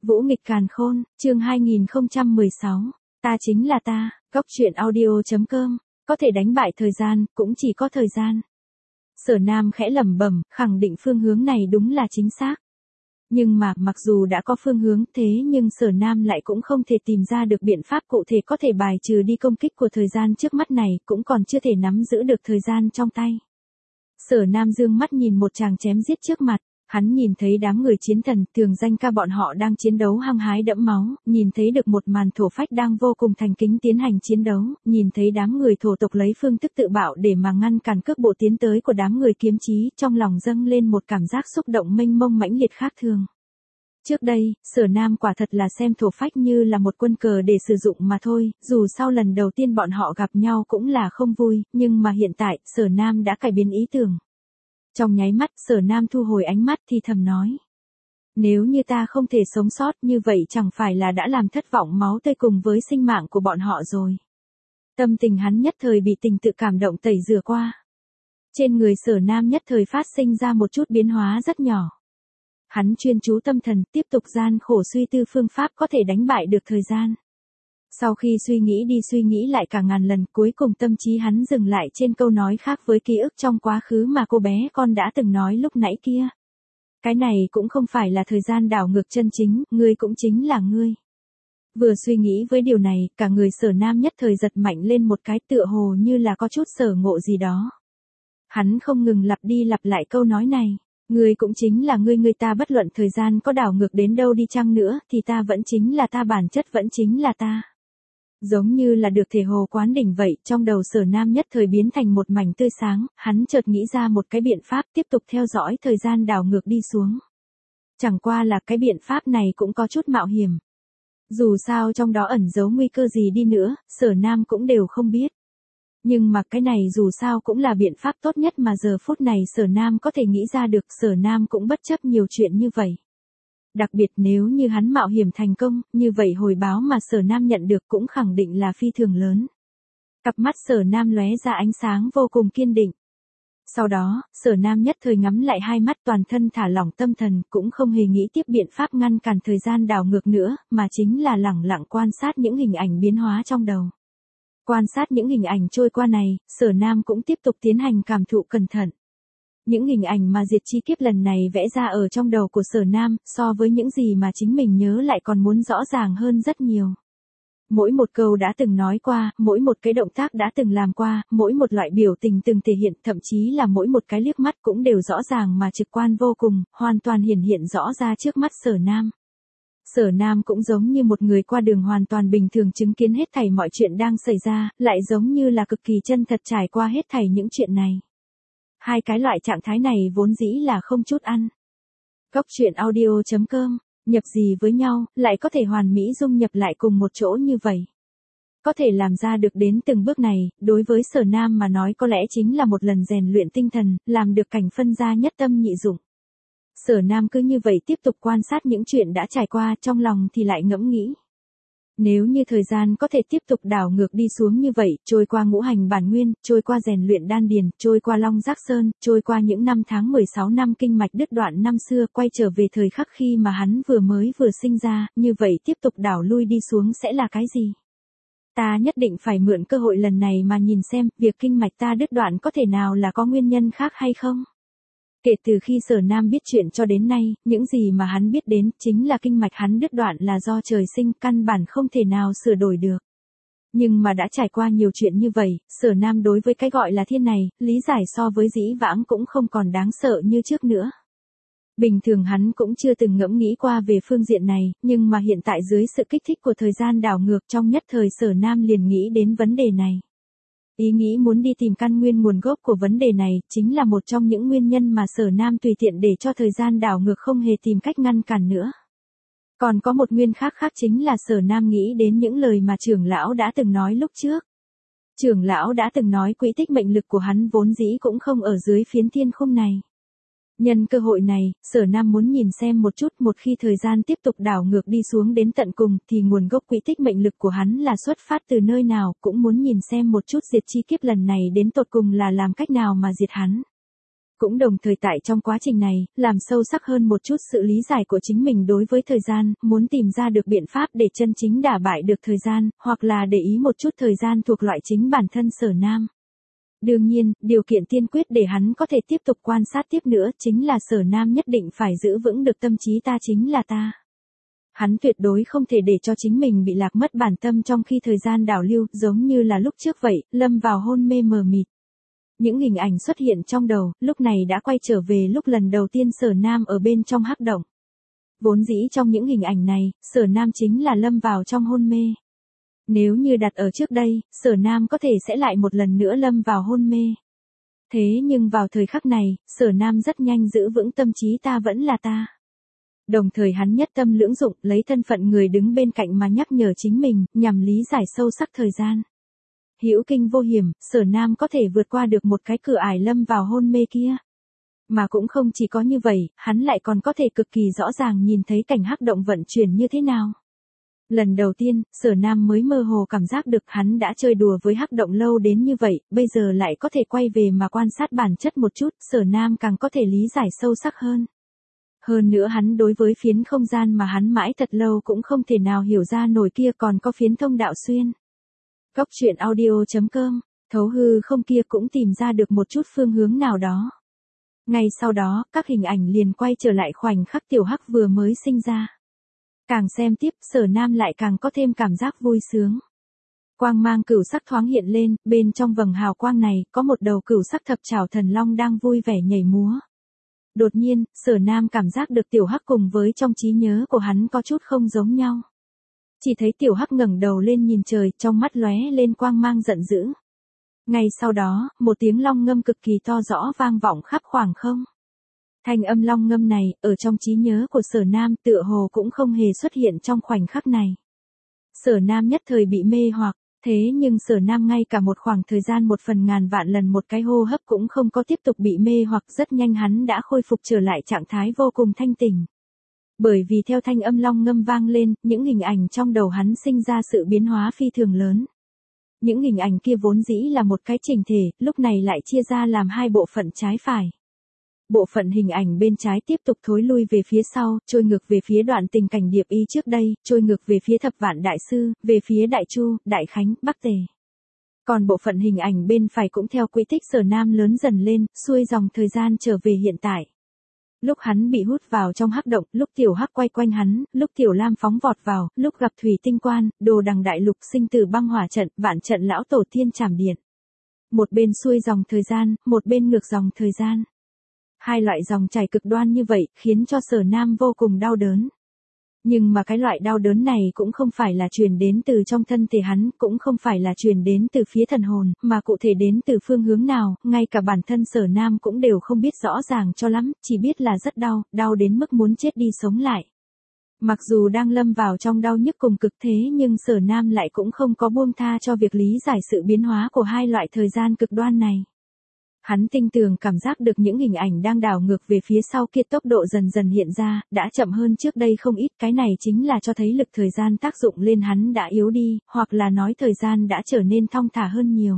Vũ nghịch càn khôn, chương 2016. Ta chính là ta, góc truyện audio.com. Có thể đánh bại thời gian, cũng chỉ có thời gian. Sở Nam khẽ lẩm bẩm, khẳng định phương hướng này đúng là chính xác. Nhưng mà, mặc dù đã có phương hướng thế nhưng Sở Nam lại cũng không thể tìm ra được biện pháp cụ thể có thể bài trừ đi công kích của thời gian trước mắt này, cũng còn chưa thể nắm giữ được thời gian trong tay. Sở Nam dương mắt nhìn một chàng chém giết trước mặt. Hắn nhìn thấy đám người chiến thần, thường danh ca bọn họ đang chiến đấu hăng hái đẫm máu, nhìn thấy được một màn thổ phách đang vô cùng thành kính tiến hành chiến đấu, nhìn thấy đám người thổ tộc lấy phương thức tự bạo để mà ngăn cản cước bộ tiến tới của đám người kiếm chí, trong lòng dâng lên một cảm giác xúc động mênh mông mãnh liệt khác thường. Trước đây, Sở Nam quả thật là xem thổ phách như là một quân cờ để sử dụng mà thôi, dù sau lần đầu tiên bọn họ gặp nhau cũng là không vui, nhưng mà hiện tại, Sở Nam đã cải biến ý tưởng. Trong nháy mắt, Sở Nam thu hồi ánh mắt thì thầm nói. Nếu như ta không thể sống sót như vậy chẳng phải là đã làm thất vọng máu tươi cùng với sinh mạng của bọn họ rồi. Tâm tình hắn nhất thời bị tình tự cảm động tẩy rửa qua. Trên người Sở Nam nhất thời phát sinh ra một chút biến hóa rất nhỏ. Hắn chuyên chú tâm thần tiếp tục gian khổ suy tư phương pháp có thể đánh bại được thời gian. Sau khi suy nghĩ đi suy nghĩ lại cả ngàn lần, cuối cùng tâm trí hắn dừng lại trên câu nói khác với ký ức trong quá khứ mà cô bé con đã từng nói lúc nãy kia. Cái này cũng không phải là thời gian đảo ngược chân chính, ngươi cũng chính là ngươi. Vừa suy nghĩ với điều này, cả người Sở Nam nhất thời giật mạnh lên một cái, tựa hồ như là có chút sở ngộ gì đó. Hắn không ngừng lặp đi lặp lại câu nói này. Ngươi cũng chính là ngươi, ta bất luận thời gian có đảo ngược đến đâu đi chăng nữa, thì ta vẫn chính là ta, bản chất vẫn chính là ta. Giống như là được thể hồ quán đỉnh vậy, trong đầu Sở Nam nhất thời biến thành một mảnh tươi sáng, hắn chợt nghĩ ra một cái biện pháp tiếp tục theo dõi thời gian đảo ngược đi xuống. Chẳng qua là cái biện pháp này cũng có chút mạo hiểm. Dù sao trong đó ẩn giấu nguy cơ gì đi nữa, Sở Nam cũng đều không biết. Nhưng mà cái này dù sao cũng là biện pháp tốt nhất mà giờ phút này Sở Nam có thể nghĩ ra được, Sở Nam cũng bất chấp nhiều chuyện như vậy. Đặc biệt nếu như hắn mạo hiểm thành công, như vậy hồi báo mà Sở Nam nhận được cũng khẳng định là phi thường lớn. Cặp mắt Sở Nam lóe ra ánh sáng vô cùng kiên định. Sau đó, Sở Nam nhất thời ngắm lại hai mắt, toàn thân thả lỏng tâm thần, cũng không hề nghĩ tiếp biện pháp ngăn cản thời gian đảo ngược nữa, mà chính là lẳng lặng quan sát những hình ảnh biến hóa trong đầu. Quan sát những hình ảnh trôi qua này, Sở Nam cũng tiếp tục tiến hành cảm thụ cẩn thận. Những hình ảnh mà diệt chi kiếp lần này vẽ ra ở trong đầu của Sở Nam, so với những gì mà chính mình nhớ lại còn muốn rõ ràng hơn rất nhiều. Mỗi một câu đã từng nói qua, mỗi một cái động tác đã từng làm qua, mỗi một loại biểu tình từng thể hiện, thậm chí là mỗi một cái liếc mắt cũng đều rõ ràng mà trực quan vô cùng, hoàn toàn hiển hiện rõ ra trước mắt Sở Nam. Sở Nam cũng giống như một người qua đường hoàn toàn bình thường chứng kiến hết thảy mọi chuyện đang xảy ra, lại giống như là cực kỳ chân thật trải qua hết thảy những chuyện này. Hai cái loại trạng thái này vốn dĩ là không chút ăn. Góc truyện audio.com, nhập gì với nhau, lại có thể hoàn mỹ dung nhập lại cùng một chỗ như vậy. Có thể làm ra được đến từng bước này, đối với Sở Nam mà nói có lẽ chính là một lần rèn luyện tinh thần, làm được cảnh phân ra nhất tâm nhị dụng. Sở Nam cứ như vậy tiếp tục quan sát những chuyện đã trải qua, trong lòng thì lại ngẫm nghĩ. Nếu như thời gian có thể tiếp tục đảo ngược đi xuống như vậy, trôi qua ngũ hành bản nguyên, trôi qua rèn luyện đan điền, trôi qua Long Giác Sơn, trôi qua những năm tháng 16 năm kinh mạch đứt đoạn năm xưa, quay trở về thời khắc khi mà hắn vừa sinh ra, như vậy tiếp tục đảo lui đi xuống sẽ là cái gì? Ta nhất định phải mượn cơ hội lần này mà nhìn xem, việc kinh mạch ta đứt đoạn có thể nào là có nguyên nhân khác hay không? Kể từ khi Sở Nam biết chuyện cho đến nay, những gì mà hắn biết đến chính là kinh mạch hắn đứt đoạn là do trời sinh, căn bản không thể nào sửa đổi được. Nhưng mà đã trải qua nhiều chuyện như vậy, Sở Nam đối với cái gọi là thiên này, lý giải so với dĩ vãng cũng không còn đáng sợ như trước nữa. Bình thường hắn cũng chưa từng ngẫm nghĩ qua về phương diện này, nhưng mà hiện tại dưới sự kích thích của thời gian đảo ngược trong nhất thời Sở Nam liền nghĩ đến vấn đề này. Ý nghĩ muốn đi tìm căn nguyên nguồn gốc của vấn đề này, chính là một trong những nguyên nhân mà Sở Nam tùy tiện để cho thời gian đảo ngược không hề tìm cách ngăn cản nữa. Còn có một nguyên khác chính là Sở Nam nghĩ đến những lời mà trưởng lão đã từng nói lúc trước. Trưởng lão đã từng nói quỹ tích mệnh lực của hắn vốn dĩ cũng không ở dưới phiến thiên khung này. Nhân cơ hội này, Sở Nam muốn nhìn xem một chút, một khi thời gian tiếp tục đảo ngược đi xuống đến tận cùng thì nguồn gốc quỹ tích mệnh lực của hắn là xuất phát từ nơi nào, cũng muốn nhìn xem một chút diệt chi kiếp lần này đến tột cùng là làm cách nào mà diệt hắn. Cũng đồng thời tại trong quá trình này, làm sâu sắc hơn một chút sự lý giải của chính mình đối với thời gian, muốn tìm ra được biện pháp để chân chính đả bại được thời gian, hoặc là để ý một chút thời gian thuộc loại chính bản thân Sở Nam. Đương nhiên, điều kiện tiên quyết để hắn có thể tiếp tục quan sát tiếp nữa chính là Sở Nam nhất định phải giữ vững được tâm trí ta chính là ta. Hắn tuyệt đối không thể để cho chính mình bị lạc mất bản tâm trong khi thời gian đảo lưu, giống như là lúc trước vậy, lâm vào hôn mê mờ mịt. Những hình ảnh xuất hiện trong đầu, lúc này đã quay trở về lúc lần đầu tiên Sở Nam ở bên trong hắc động. Vốn dĩ trong những hình ảnh này, Sở Nam chính là lâm vào trong hôn mê. Nếu như đặt ở trước đây, Sở Nam có thể sẽ lại một lần nữa lâm vào hôn mê. Thế nhưng vào thời khắc này, Sở Nam rất nhanh giữ vững tâm trí ta vẫn là ta. Đồng thời hắn nhất tâm lưỡng dụng, lấy thân phận người đứng bên cạnh mà nhắc nhở chính mình, nhằm lý giải sâu sắc thời gian. Hữu kinh vô hiểm, Sở Nam có thể vượt qua được một cái cửa ải lâm vào hôn mê kia. Mà cũng không chỉ có như vậy, hắn lại còn có thể cực kỳ rõ ràng nhìn thấy cảnh hắc động vận chuyển như thế nào. Lần đầu tiên, Sở Nam mới mơ hồ cảm giác được hắn đã chơi đùa với hắc động lâu đến như vậy, bây giờ lại có thể quay về mà quan sát bản chất một chút, Sở Nam càng có thể lý giải sâu sắc hơn. Hơn nữa hắn đối với phiến không gian mà hắn mãi thật lâu cũng không thể nào hiểu ra nổi kia còn có phiến thông đạo xuyên. Góc truyện audio.com, thấu hư không kia cũng tìm ra được một chút phương hướng nào đó. Ngay sau đó, các hình ảnh liền quay trở lại khoảnh khắc tiểu hắc vừa mới sinh ra. Càng xem tiếp, Sở Nam lại càng có thêm cảm giác vui sướng. Quang mang cửu sắc thoáng hiện lên, bên trong vầng hào quang này, có một đầu cửu sắc thập trảo thần long đang vui vẻ nhảy múa. Đột nhiên, Sở Nam cảm giác được tiểu hắc cùng với trong trí nhớ của hắn có chút không giống nhau. Chỉ thấy tiểu hắc ngẩng đầu lên nhìn trời, trong mắt lóe lên quang mang giận dữ. Ngay sau đó, một tiếng long ngâm cực kỳ to rõ vang vọng khắp khoảng không. Thanh âm long ngâm này, ở trong trí nhớ của Sở Nam tựa hồ cũng không hề xuất hiện trong khoảnh khắc này. Sở Nam nhất thời bị mê hoặc, thế nhưng Sở Nam ngay cả một khoảng thời gian 1/1000 vạn lần một cái hô hấp cũng không có tiếp tục bị mê hoặc, rất nhanh hắn đã khôi phục trở lại trạng thái vô cùng thanh tỉnh. Bởi vì theo thanh âm long ngâm vang lên, những hình ảnh trong đầu hắn sinh ra sự biến hóa phi thường lớn. Những hình ảnh kia vốn dĩ là một cái chỉnh thể, lúc này lại chia ra làm hai bộ phận trái phải. Bộ phận hình ảnh bên trái tiếp tục thối lui về phía sau, trôi ngược về phía đoạn tình cảnh Điệp Y trước đây, trôi ngược về phía Thập Vạn Đại Sư, về phía Đại Chu, Đại Khánh, Bắc Tề. Còn bộ phận hình ảnh bên phải cũng theo quỹ tích Sở Nam lớn dần lên, xuôi dòng thời gian trở về hiện tại. Lúc hắn bị hút vào trong hắc động, lúc tiểu hắc quay quanh hắn, lúc tiểu lam phóng vọt vào, lúc gặp thủy tinh quan, đồ đằng đại lục sinh tử băng hỏa trận, vạn trận lão tổ thiên trảm điện. Một bên xuôi dòng thời gian, một bên ngược dòng thời gian. Hai loại dòng chảy cực đoan như vậy, khiến cho Sở Nam vô cùng đau đớn. Nhưng mà cái loại đau đớn này cũng không phải là truyền đến từ trong thân thể hắn, cũng không phải là truyền đến từ phía thần hồn, mà cụ thể đến từ phương hướng nào, ngay cả bản thân Sở Nam cũng đều không biết rõ ràng cho lắm, chỉ biết là rất đau, đau đến mức muốn chết đi sống lại. Mặc dù đang lâm vào trong đau nhức cùng cực thế nhưng Sở Nam lại cũng không có buông tha cho việc lý giải sự biến hóa của hai loại thời gian cực đoan này. Hắn tinh tường cảm giác được những hình ảnh đang đảo ngược về phía sau kia tốc độ dần dần hiện ra, đã chậm hơn trước đây không ít, cái này chính là cho thấy lực thời gian tác dụng lên hắn đã yếu đi, hoặc là nói thời gian đã trở nên thong thả hơn nhiều.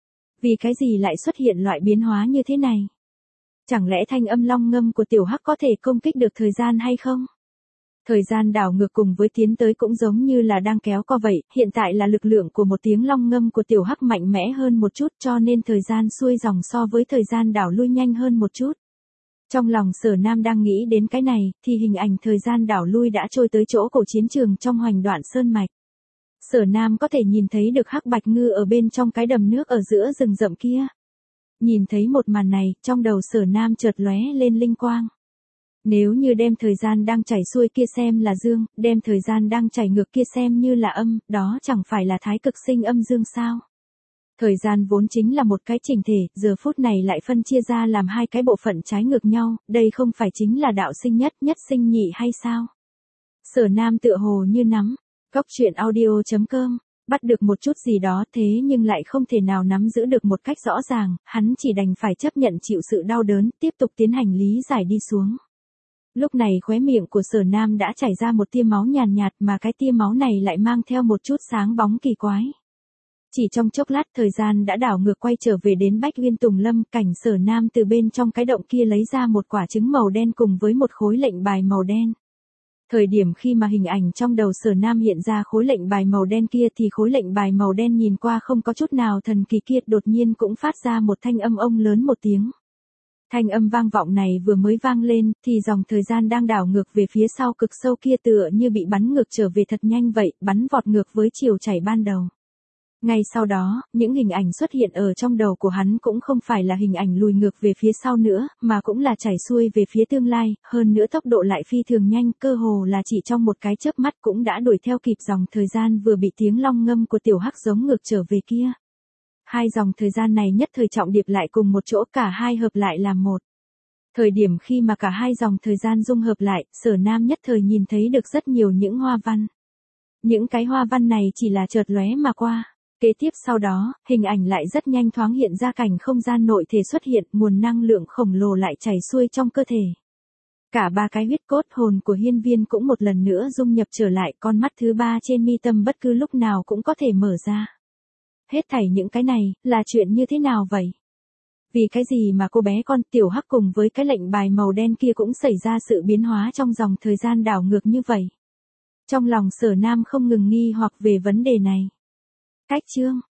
Vì cái gì lại xuất hiện loại biến hóa như thế này? Chẳng lẽ thanh âm long ngâm của tiểu hắc có thể công kích được thời gian hay không? Thời gian đảo ngược cùng với tiến tới cũng giống như là đang kéo co vậy, hiện tại là lực lượng của một tiếng long ngâm của tiểu hắc mạnh mẽ hơn một chút cho nên thời gian xuôi dòng so với thời gian đảo lui nhanh hơn một chút. Trong lòng Sở Nam đang nghĩ đến cái này, thì hình ảnh thời gian đảo lui đã trôi tới chỗ cổ chiến trường trong Hoành Đoạn Sơn Mạch. Sở Nam có thể nhìn thấy được hắc bạch ngư ở bên trong cái đầm nước ở giữa rừng rậm kia. Nhìn thấy một màn này, trong đầu Sở Nam chợt lóe lên linh quang. Nếu như đem thời gian đang chảy xuôi kia xem là dương, đem thời gian đang chảy ngược kia xem như là âm, đó chẳng phải là thái cực sinh âm dương sao? Thời gian vốn chính là một cái chỉnh thể, giờ phút này lại phân chia ra làm hai cái bộ phận trái ngược nhau, đây không phải chính là đạo sinh nhất, nhất sinh nhị hay sao? Sở Nam tựa hồ như nắm, góc truyện audio.com, bắt được một chút gì đó thế nhưng lại không thể nào nắm giữ được một cách rõ ràng, hắn chỉ đành phải chấp nhận chịu sự đau đớn, tiếp tục tiến hành lý giải đi xuống. Lúc này khóe miệng của Sở Nam đã chảy ra một tia máu nhàn nhạt mà cái tia máu này lại mang theo một chút sáng bóng kỳ quái. Chỉ trong chốc lát thời gian đã đảo ngược quay trở về đến Bách Uyên Tùng Lâm, cảnh Sở Nam từ bên trong cái động kia lấy ra một quả trứng màu đen cùng với một khối lệnh bài màu đen. Thời điểm khi mà hình ảnh trong đầu Sở Nam hiện ra khối lệnh bài màu đen kia thì khối lệnh bài màu đen nhìn qua không có chút nào thần kỳ kia đột nhiên cũng phát ra một thanh âm ông lớn một tiếng. Thanh âm vang vọng này vừa mới vang lên thì dòng thời gian đang đảo ngược về phía sau cực sâu kia tựa như bị bắn ngược trở về thật nhanh vậy, bắn vọt ngược với chiều chảy ban đầu. Ngay sau đó, những hình ảnh xuất hiện ở trong đầu của hắn cũng không phải là hình ảnh lùi ngược về phía sau nữa, mà cũng là chảy xuôi về phía tương lai, hơn nữa tốc độ lại phi thường nhanh, cơ hồ là chỉ trong một cái chớp mắt cũng đã đuổi theo kịp dòng thời gian vừa bị tiếng long ngâm của tiểu hắc giống ngược trở về kia. Hai dòng thời gian này nhất thời trọng điệp lại cùng một chỗ, cả hai hợp lại làm một. Thời điểm khi mà cả hai dòng thời gian dung hợp lại, Sở Nam nhất thời nhìn thấy được rất nhiều những hoa văn. Những cái hoa văn này chỉ là chợt lóe mà qua. Kế tiếp sau đó, hình ảnh lại rất nhanh thoáng hiện ra cảnh không gian nội thể xuất hiện, nguồn năng lượng khổng lồ lại chảy xuôi trong cơ thể. Cả ba cái huyết cốt hồn của Hiên Viên cũng một lần nữa dung nhập trở lại, con mắt thứ ba trên mi tâm bất cứ lúc nào cũng có thể mở ra. Hết thảy những cái này, là chuyện như thế nào vậy? Vì cái gì mà cô bé con tiểu hắc cùng với cái lệnh bài màu đen kia cũng xảy ra sự biến hóa trong dòng thời gian đảo ngược như vậy? Trong lòng Sở Nam không ngừng nghi hoặc về vấn đề này. Cách chương